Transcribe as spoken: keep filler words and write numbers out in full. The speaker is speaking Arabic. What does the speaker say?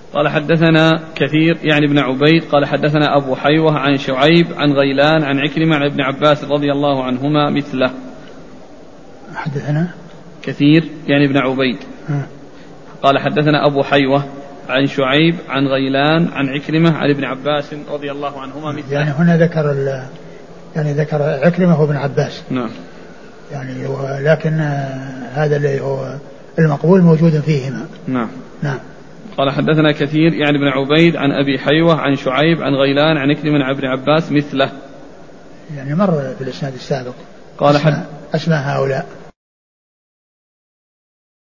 قال حدثنا كثير يعني ابن عبيد قال حدثنا أبو حيوة عن شعيب عن غيلان عن عكرمة عن ابن عباس رضي الله عنهما مثله. حدثنا كثير يعني ابن عبيد قال حدثنا أبو حيوة عن شعيب عن غيلان عن عكرمة عن ابن عباس رضي الله عنهما مثله. يعني هنا ذكر يعني ذكر عكرمة وابن عباس. نعم. يعني ولكن هذا اللي هو المقبول موجود فيهما. نعم. نعم. قال حدثنا كثير يعني ابن عبيد عن أبي حيوة عن شعيب عن غيلان عن عكرمة عن ابن عباس مثله. يعني مر في الإسناد السابق قال حد أسماء هؤلاء.